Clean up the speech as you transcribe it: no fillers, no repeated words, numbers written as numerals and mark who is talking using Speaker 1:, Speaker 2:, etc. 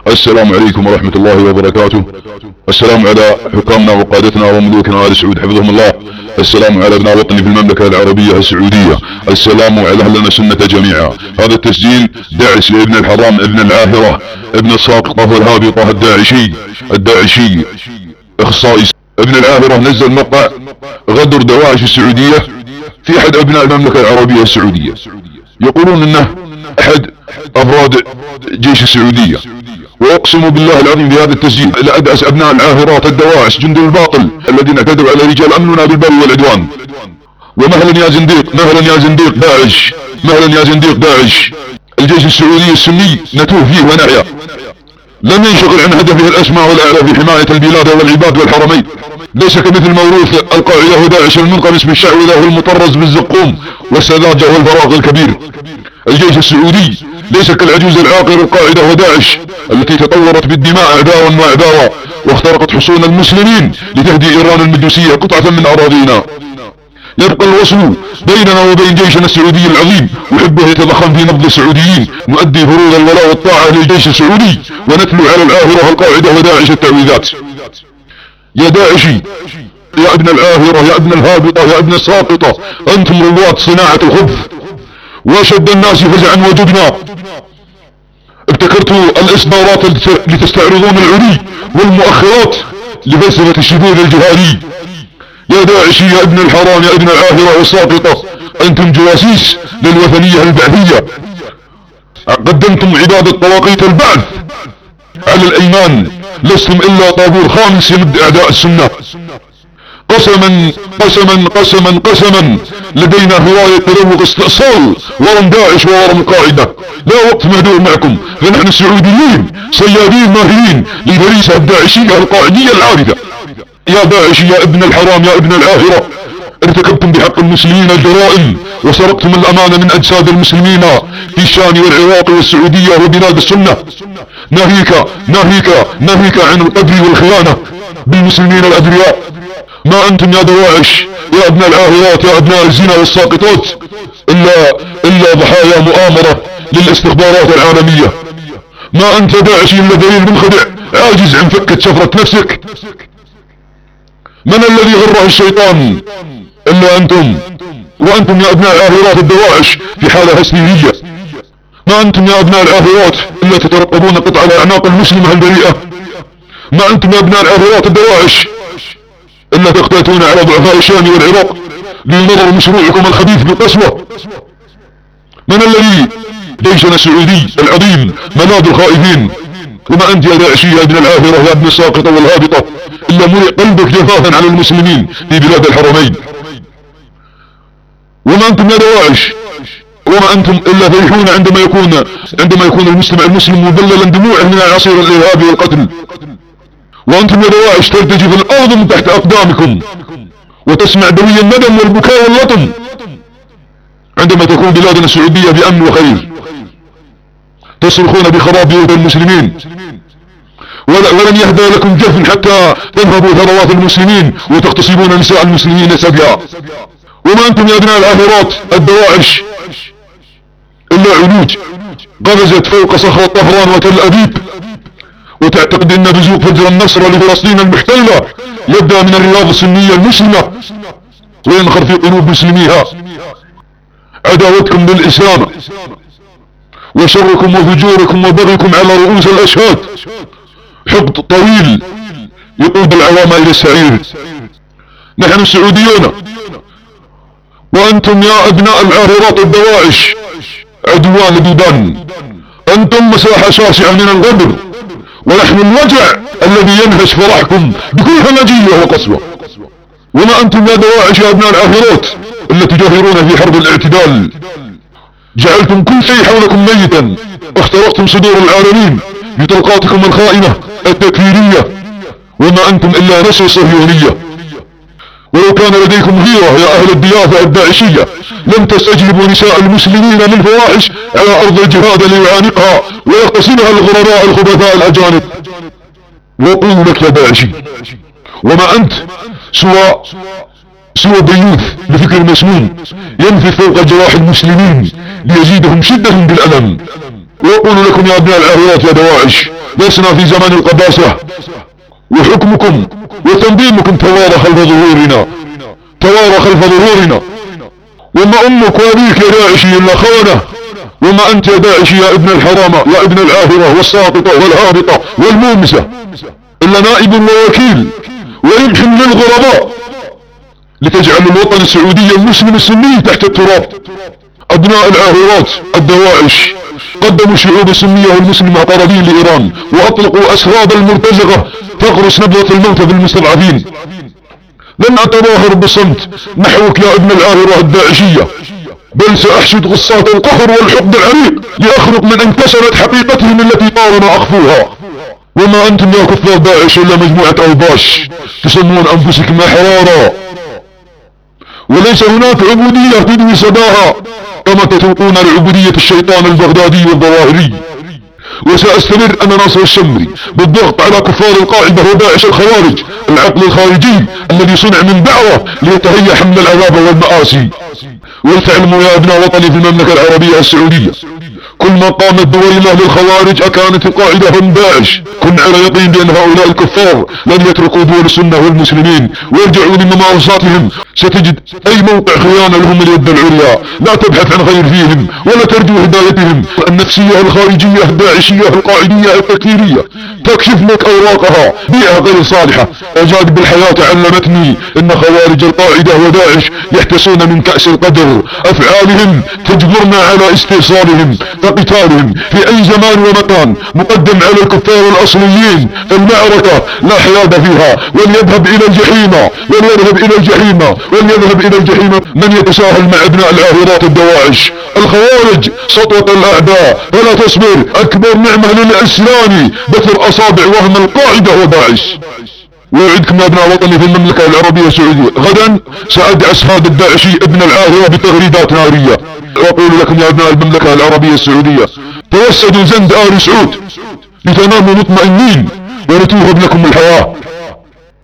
Speaker 1: السلام عليكم ورحمة الله وبركاته. السلام على حكامنا وقادتنا وملوكنا آل سعود حفظهم الله. السلام على ابناء وطني في المملكة العربية السعودية. السلام على أهلنا السنة جميعا. هذا التسجيل داعش لابن الحرام ابن العاهرة ابن الساقطة والهابطة الداعشي اخصائي ابن العاهرة. نزل مقطع غدر دواعش السعودية في احد ابناء المملكة العربية السعودية، يقولون انه احد افراد جيش السعودية، واقسم بالله العظيم بهذا التسجيل لأدعس ابناء العاهرات الدواعش جند الباطل الذين اعتدوا على رجال امننا بالبر والعدوان. ومهلا يا زنديق، مهلا يا زنديق داعش، مهلا يا زنديق داعش. الجيش السعودي السني نتوه فيه ونحيا، لم ينشغل عن هدفه الاسمى والاعلى في حماية البلاد والعباد والحرمين. ليس كمثل موروث القاعدة وداعش المنقمس بالشعوذة والمطرز بالزقوم والسذاجة والفراغ الكبير. الجيش السعودي ليس كالعجوز العاقر القاعدة وداعش التي تطورت بالدماء عداوا وعداوا واخترقت حصون المسلمين لتهدي ايران المجوسية قطعة من اراضينا. يبقى الوصل بيننا وبين جيشنا السعودي العظيم وحبه يتضخم في نبض السعوديين. نؤدي فروض الولاء والطاعة للجيش السعودي ونتلو على العاهرة القاعدة وداعش التعويذات. يا داعشي، يا ابن العاهرة، يا ابن الهابطة، يا ابن الساقطة، انتم رواد صناعة الخبث واشد الناس فزعا وجبنا. ابتكرتوا الاصدارات لتستعرضون العلي والمؤخرات لفلسفة الشذوذ الجهاري. يا داعشي، يا ابن الحرام، يا ابن العاهرة والساقطة، انتم جواسيس للوثنية البعثية. قدمتم عبادة طواقيت البعث على الايمان. لستم الا طابور خامس يمد اعداء السنة. قسما قسما قسما قسما لدينا هواية تذوق استئصال ورم داعش ورم القاعدة. لا وقت مهدور معكم، فنحن السعوديين صيادين ماهرين لفريسة الداعشية القاعدية العابدة. يا داعشي، يا ابن الحرام، يا ابن العاهرة، ارتكبتم بحق المسلمين الجرائم وسرقتم الامانة من اجساد المسلمين في الشام والعراق والسعودية وبلاد السنة. ناهيك ناهيك ناهيك عن القدر والخيانة بالمسلمين الابرياء. ما انتم يا دواعش، يا ابن العاهرات، يا ابناء الزنا والساقطات، الا ضحايا مؤامرة للاستخبارات العالمية. ما انت داعشي الا ذليل منخدع عاجز عن فكة شفرة نفسك. من الذي غره الشيطان الا انتم، وانتم يا ابناء العاهرات الدواعش في حالة هستيرية. ما انتم يا ابناء العاهرات الا تترقبون قطع الاعناق المسلمة البريئة. ما انتم يا ابناء العاهرات الدواعش الا تقتاتون على ضعفاء الشام والعراق لنظر مشروعكم الخبيث بالقسوة. من الذي جيشنا السعودي العظيم ملاذ الخائفين. وما انت يا داعشي، يا ابن العاهرة، يا ابن الساقطة والهابطة، الا ملئ قلبك جفافا على المسلمين في بلاد الحرمين. وما انتم يا دواعش، وما انتم الا فرحون عندما يكون المسلم مبللا دموعه من العصير الارهاب والقتل. وانتم يا دواعش ترتجف الارض من تحت اقدامكم وتسمع دوي الندم والبكاء واللطم عندما تكون بلادنا السعودية بامن وخير. تصرخون بخراب بيوت المسلمين ولن يهدى لكم جفن حتى تنهبوا ثروات المسلمين وتغتصبون نساء المسلمين سبيا. وما انتم يا ابناء العاهرات الدواعش الا علوج قفزت فوق صخرة طهران وتل ابيب وتعتقد ان بزوق فجر النصر لفلسطين المحتلة يبدأ من الرياض السنية المسلمة وينخر في قلوب مسلميها. عداوتكم للإسلام وشركم وفجوركم وبغيكم على رؤوس الأشهاد حقد طويل يقود العوام إلى السعير. نحن السعوديون وأنتم يا أبناء العاهرات الدواعش عدوان لدودان. أنتم مساحة شاسعة من الغدر ونحن الوجع الذي ينهش فرحكم بكل همجية وقسوة. وما أنتم يا دواعش يا أبناء العاهرات التي تجاهرون في حرب الاعتدال. جعلتم كل شيء حولكم ميتا، اخترقتم صدور العالمين بطلقاتكم الخائنة التكفيرية. وما أنتم إلا نسل صهيونية. ولو كان لديكم غيرة يا أهل الضيافة الداعشية لم تستجلبوا نساء المسلمين للفواحش على أرض الجهاد ليعانقها ويغتصبها الغرراء الخبثاء الأجانب. وقول لك يا داعشي، وما أنت سوى ضيوف لفكر مسموم ينفث فوق جراح المسلمين ليزيدهم شدة بالألم. وأقول لكم يا ابناء العاهرات يا دواعش، لسنا في زمان القداسة، وحكمكم وتنظيمكم توارى خلف ظهورنا، توارى خلف ظهورنا. وما أمك وأبيك يا داعشي إلا خونة، وما أنت يا داعشي يا ابن الحرام يا ابن العاهرة والساقطة والهابطة والمومسة إلا نائب ووكيل ويمحن للغرباء لتجعل الوطن السعودي المسلم السني تحت التراب. أبناء العاهرات الدواعش قدموا الشعوب السنية والمسلمة قرابين لإيران، وأطلقوا أسراب المرتزقة تغرس نبضة الموت بالمستضعفين. لن أتظاهر بالصمت نحوك يا ابن العاهرة الداعشية، بل سأحشد غصات القهر والحقد العريق لأخرق من انكسرت حقيقتهم التي طالما أخفوها. وما أنتم يا كفار داعش إلا مجموعة أوباش تسمون أنفسكم أحرارا، وليس هناك عبودية تدوي صداها كما تتوقون لعبودية الشيطان البغدادي والظواهري. وسأستمر أنا ناصر الشمري بالضغط على كفار القاعدة وداعش الخوارج العقل الخارجي الذي صنع من دعوة ليتهيأ حمل العذاب والمآسي. ولتعلموا يا ابناء وطني في المملكة العربية السعودية، كل ما قامت دول الله للخوارج أكانت القاعدة هم داعش. كن على يقين بأن هؤلاء الكفار لن يتركوا دول السنة والمسلمين ويرجعوا لممارساتهم. ستجد أي موقع خيانة لهم اليد العليا، لا تبحث عن غير فيهم ولا ترجو هدايتهم. النفسية الخارجية الداعشية القاعدية التكفيرية تكشف لك أوراقها، بيئة غير صالحة. أجاد بالحياة علمتني أن خوارج القاعدة وداعش يحتسون من كأس القدر، أفعالهم تجبرنا على استئصالهم فقتالهم في أي زمان ومكان مقدم على الكفار الأصليين. المعركة لا حياد فيها، وليذهب إلى الجحيم، وليذهب إلى الجحيم، وليذهب إلى الجحيم من يتساهل مع ابناء العاهرات الدواعش. الخوارج سطوة الأعداء فلا تصبر، أكبر نعمة للإسلام بثر أصابع وهم القاعدة وداعش. ويعدكم يا ابناء وطني في المملكة العربية السعودية، غدا سأدعس هذا الداعشي ابن العاهرة بتغريدات نارية. وأقول لكم يا ابناء المملكة العربية السعودية، توسدوا زند آل سعود لتناموا مطمئنين ولتوهب لكم الحياة.